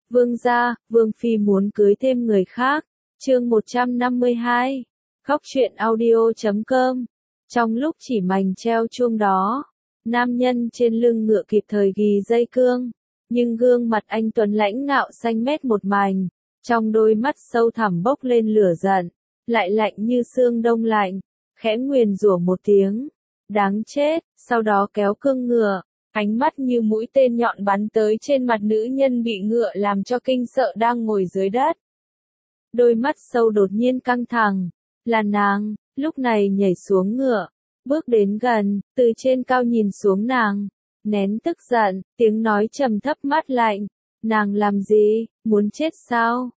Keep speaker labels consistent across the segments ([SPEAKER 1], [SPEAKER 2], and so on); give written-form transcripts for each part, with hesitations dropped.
[SPEAKER 1] Vương gia, Vương Phi muốn cưới thêm người khác. Chương 152. Góc truyện audio.com. Trong lúc chỉ mảnh treo chuông đó, nam nhân trên lưng ngựa kịp thời ghi dây cương, nhưng gương mặt anh tuấn lãnh ngạo xanh mét một mảnh, trong đôi mắt sâu thẳm bốc lên lửa giận, lại lạnh như xương đông lạnh, khẽ nguyền rủa một tiếng, đáng chết, sau đó kéo cương ngựa, ánh mắt như mũi tên nhọn bắn tới trên mặt nữ nhân bị ngựa làm cho kinh sợ đang ngồi dưới đất. Đôi mắt sâu đột nhiên căng thẳng, là nàng, lúc này nhảy xuống ngựa, bước đến gần, từ trên cao nhìn xuống nàng, nén tức giận, tiếng nói trầm thấp mát lạnh, nàng làm gì, muốn chết sao,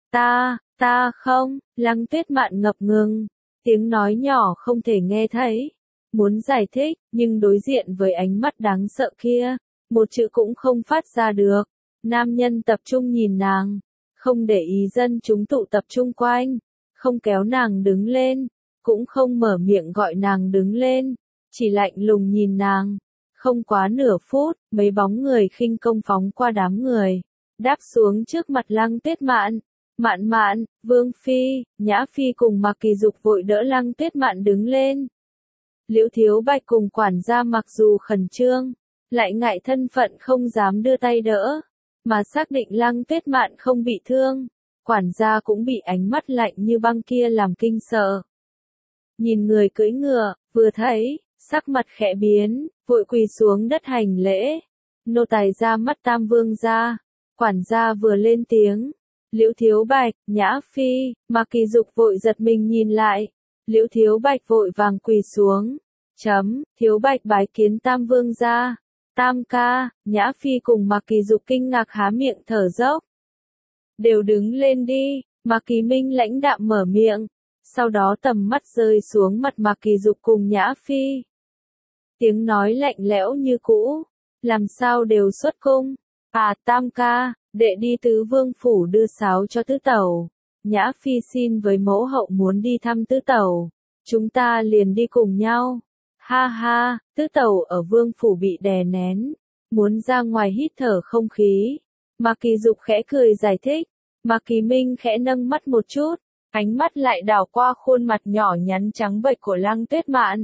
[SPEAKER 1] ta không, Lăng Tuyết Mạn ngập ngừng, tiếng nói nhỏ không thể nghe thấy, muốn giải thích, nhưng đối diện với ánh mắt đáng sợ kia, một chữ cũng không phát ra được, nam nhân tập trung nhìn nàng, không để ý dân chúng tụ tập chung quanh, không kéo nàng đứng lên, cũng không mở miệng gọi nàng đứng lên, chỉ lạnh lùng nhìn nàng. Không quá nửa phút, mấy bóng người khinh công phóng qua đám người, đáp xuống trước mặt Lăng Tuyết Mạn. Mạn Mạn, Vương Phi, Nhã Phi cùng Mạc Kỳ Dục vội đỡ Lăng Tuyết Mạn đứng lên. Liễu Thiếu Bạch cùng quản gia mặc dù khẩn trương, lại ngại thân phận không dám đưa tay đỡ, mà xác định Lăng Tuyết Mạn không bị thương, quản gia cũng bị ánh mắt lạnh như băng kia làm kinh sợ. Nhìn người cưỡi ngựa, vừa thấy, sắc mặt khẽ biến, vội quỳ xuống đất hành lễ. Nô tài ra mắt Tam Vương gia. Quản gia vừa lên tiếng. Liễu Thiếu Bạch, Nhã Phi, Mạc Kỳ Dục vội giật mình nhìn lại. Liễu Thiếu Bạch vội vàng quỳ xuống. Thiếu Bạch bái kiến Tam Vương gia. Tam ca, Nhã Phi cùng Mạc Kỳ Dục kinh ngạc há miệng thở dốc. Đều đứng lên đi, Mạc Kỳ Minh lãnh đạm mở miệng. Sau đó tầm mắt rơi xuống mặt Mạc Kỳ Dục cùng Nhã Phi. Tiếng nói lạnh lẽo như cũ, làm sao đều xuất cung. Tam ca, đệ đi Tứ Vương phủ đưa sáo cho tứ tẩu. Nhã Phi xin với mẫu hậu muốn đi thăm tứ tẩu, chúng ta liền đi cùng nhau. Ha ha, tứ tẩu ở Vương phủ bị đè nén, muốn ra ngoài hít thở không khí. Mạc Kỳ Dục khẽ cười giải thích, Mạc Kỳ Minh khẽ nâng mắt một chút, ánh mắt lại đảo qua khuôn mặt nhỏ nhắn trắng bệch của Lăng Tuyết Mạn.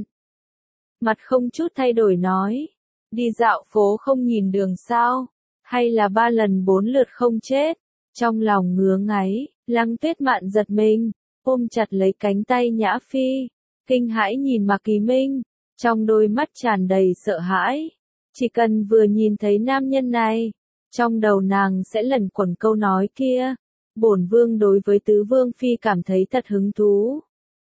[SPEAKER 1] Mặt không chút thay đổi nói, đi dạo phố không nhìn đường sao, hay là 3 lần 4 lượt không chết. Trong lòng ngứa ngáy, Lăng Tuyết Mạn giật mình, ôm chặt lấy cánh tay Nhã Phi, kinh hãi nhìn Mạc Kỳ Minh, trong đôi mắt tràn đầy sợ hãi. Chỉ cần vừa nhìn thấy nam nhân này, trong đầu nàng sẽ lẩn quẩn câu nói kia, bổn vương đối với Tứ Vương Phi cảm thấy thật hứng thú.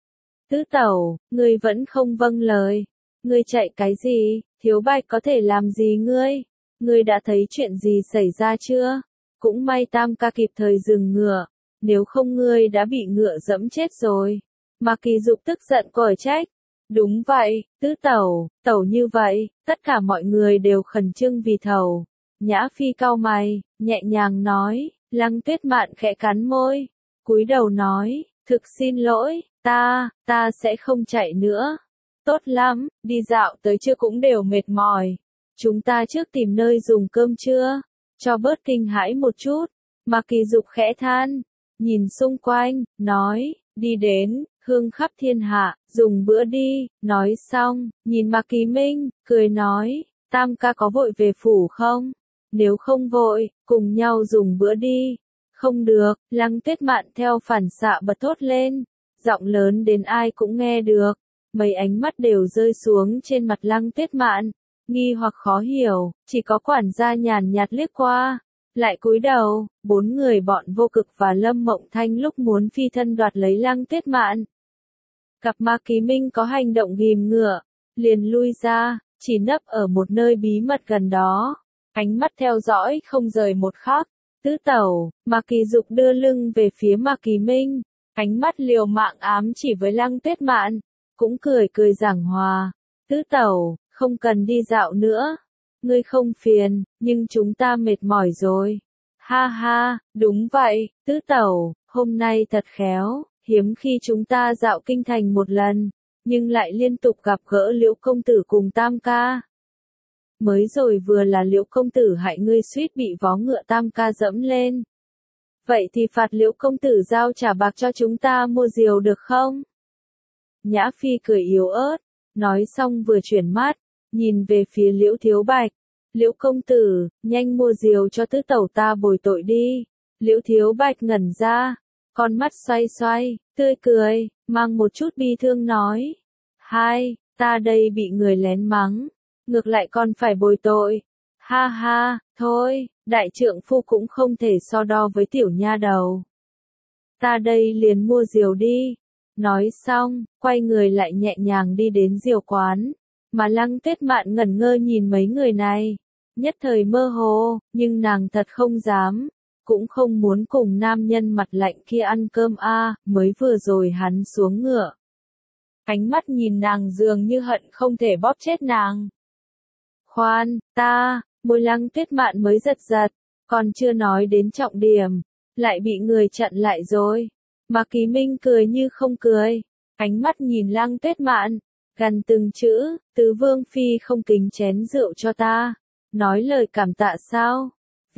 [SPEAKER 1] Tứ tẩu, ngươi vẫn không vâng lời. Ngươi chạy cái gì, Thiếu Bạch có thể làm gì ngươi? Ngươi đã thấy chuyện gì xảy ra chưa? Cũng may Tam ca kịp thời dừng ngựa, nếu không ngươi đã bị ngựa dẫm chết rồi. Mạc Kỳ Dục tức giận còi trách. Đúng vậy, tứ tẩu, tẩu như vậy, tất cả mọi người đều khẩn trương vì thầu. Nhã Phi cau mày, nhẹ nhàng nói, Lăng Tuyết Mạn khẽ cắn môi, cúi đầu nói, thực xin lỗi, ta sẽ không chạy nữa. Tốt lắm, đi dạo tới chưa cũng đều mệt mỏi. Chúng ta trước tìm nơi dùng cơm trưa, cho bớt kinh hãi một chút. Mạc Kỳ Dục khẽ than, nhìn xung quanh, nói, đi đến, hương khắp thiên hạ, dùng bữa đi. Nói xong, nhìn Mạc Kỳ Minh, cười nói, Tam ca có vội về phủ không? Nếu không vội, cùng nhau dùng bữa đi. Không được, Lăng Tuyết Mạn theo phản xạ bật thốt lên, giọng lớn đến ai cũng nghe được. Mấy ánh mắt đều rơi xuống trên mặt Lăng Tuyết Mạn, nghi hoặc khó hiểu, chỉ có quản gia nhàn nhạt liếc qua, lại cúi đầu. 4 người bọn Vô Cực và Lâm Mộng Thanh lúc muốn phi thân đoạt lấy Lăng Tuyết Mạn. Gặp Mạc Kỳ Minh có hành động ghìm ngựa, liền lui ra, chỉ nấp ở một nơi bí mật gần đó, ánh mắt theo dõi không rời một khắc. Tứ tẩu, Mạc Kỳ Dục đưa lưng về phía Mạc Kỳ Minh, ánh mắt liều mạng ám chỉ với Lăng Tuyết Mạn. Cũng cười giảng hòa, tứ tẩu, không cần đi dạo nữa, ngươi không phiền, nhưng chúng ta mệt mỏi rồi. Ha ha, đúng vậy, tứ tẩu, hôm nay thật khéo, hiếm khi chúng ta dạo kinh thành một lần, nhưng lại liên tục gặp gỡ Liễu công tử cùng Tam ca. Mới rồi vừa là Liễu công tử hại ngươi suýt bị vó ngựa Tam ca dẫm lên. vậy thì phạt Liễu công tử giao trả bạc cho chúng ta mua diều được không? Nhã Phi cười yếu ớt, nói xong vừa chuyển mắt, nhìn về phía Liễu Thiếu Bạch. Liễu công tử, nhanh mua diều cho tứ tẩu ta bồi tội đi. Liễu Thiếu Bạch ngẩn ra, con mắt xoay xoay, tươi cười, mang một chút bi thương nói. Hai, ta đây bị người lén mắng, ngược lại còn phải bồi tội. Ha ha, thôi, đại trượng phu cũng không thể so đo với tiểu nha đầu. Ta đây liền mua diều đi. Nói xong, quay người lại nhẹ nhàng đi đến diều quán. Mà Lăng Tuyết Mạn ngẩn ngơ nhìn mấy người này. Nhất thời mơ hồ, nhưng nàng thật không dám. Cũng không muốn cùng nam nhân mặt lạnh kia ăn cơm mới vừa rồi hắn xuống ngựa. Ánh mắt nhìn nàng dường như hận không thể bóp chết nàng. Khoan, môi Lăng Tuyết Mạn mới giật giật, còn chưa nói đến trọng điểm, lại bị người chặn lại rồi. Mà Kỳ Minh cười như không cười, ánh mắt nhìn Lăng Tuyết Mạn, gần từng chữ, tứ vương phi không kính chén rượu cho ta, nói lời cảm tạ sao?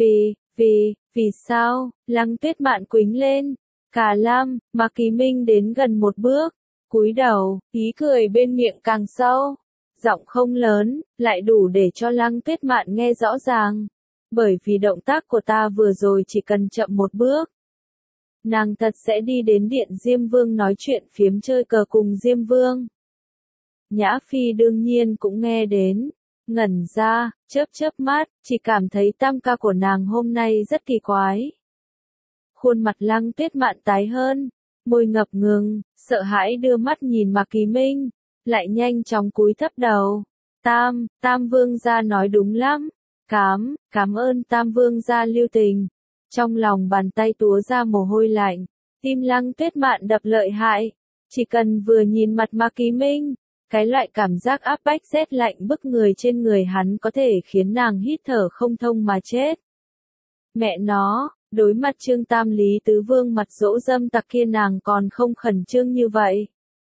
[SPEAKER 1] Vì sao? Lăng Tuyết Mạn quĩnh lên, cả Lam, mà Kỳ Minh đến gần một bước, cúi đầu, ý cười bên miệng càng sâu, giọng không lớn, lại đủ để cho Lăng Tuyết Mạn nghe rõ ràng, bởi vì động tác của ta vừa rồi chỉ cần chậm một bước. Nàng thật sẽ đi đến điện Diêm Vương nói chuyện phiếm chơi cờ cùng Diêm Vương. Nhã Phi đương nhiên cũng nghe đến, ngẩn ra, chớp mắt, chỉ cảm thấy tam ca của nàng hôm nay rất kỳ quái. Khuôn mặt Lăng Tuyết Mạn tái hơn, môi ngập ngừng, sợ hãi đưa mắt nhìn Mạc Kỳ Minh, lại nhanh chóng cúi thấp đầu. Tam Vương gia nói đúng lắm, cảm ơn Tam Vương gia lưu tình. Trong lòng bàn tay túa ra mồ hôi lạnh, tim Lăng Tuyết Mạn đập lợi hại, chỉ cần vừa nhìn mặt Mạc Kỳ Minh, cái loại cảm giác áp bách rét lạnh bức người trên người hắn có thể khiến nàng hít thở không thông mà chết. Mẹ nó, đối mặt Trương Tam Lý Tứ Vương mặt dỗ dâm tặc kia nàng còn không khẩn trương như vậy.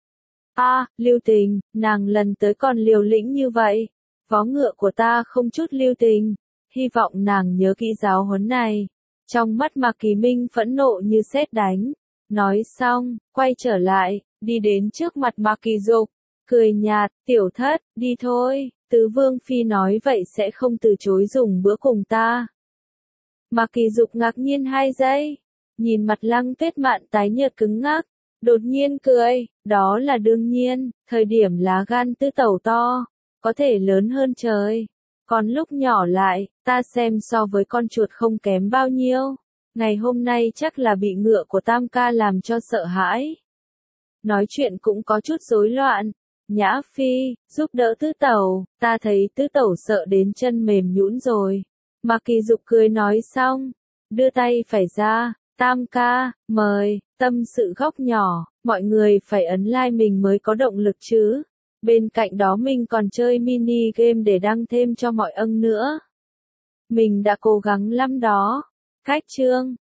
[SPEAKER 1] Lưu tình, nàng lần tới còn liều lĩnh như vậy, vó ngựa của ta không chút lưu tình, hy vọng nàng nhớ kỹ giáo huấn này. Trong mắt Mạc Kỳ Minh phẫn nộ như sét đánh, nói xong, quay trở lại, đi đến trước mặt Mạc Kỳ Dục, cười nhạt, tiểu thất, đi thôi, Tứ Vương Phi nói vậy sẽ không từ chối dùng bữa cùng ta. Mạc Kỳ Dục ngạc nhiên 2 giây, nhìn mặt Lăng Tuyết Mạn tái nhợt cứng ngắc, đột nhiên cười, đó là đương nhiên, thời điểm lá gan tứ tẩu to, có thể lớn hơn trời. Còn lúc nhỏ lại, ta xem so với con chuột không kém bao nhiêu. Ngày hôm nay chắc là bị ngựa của Tam ca làm cho sợ hãi. Nói chuyện cũng có chút rối loạn. Nhã Phi, giúp đỡ tứ tẩu, ta thấy tứ tẩu sợ đến chân mềm nhũn rồi. Mạc Kỳ Dục cười nói xong, đưa tay phải ra, Tam ca, mời, tâm sự góc nhỏ, mọi người phải ấn like mình mới có động lực chứ. Bên cạnh đó mình còn chơi mini game để đăng thêm cho mọi ân nữa. Mình đã cố gắng lắm đó. Khách chương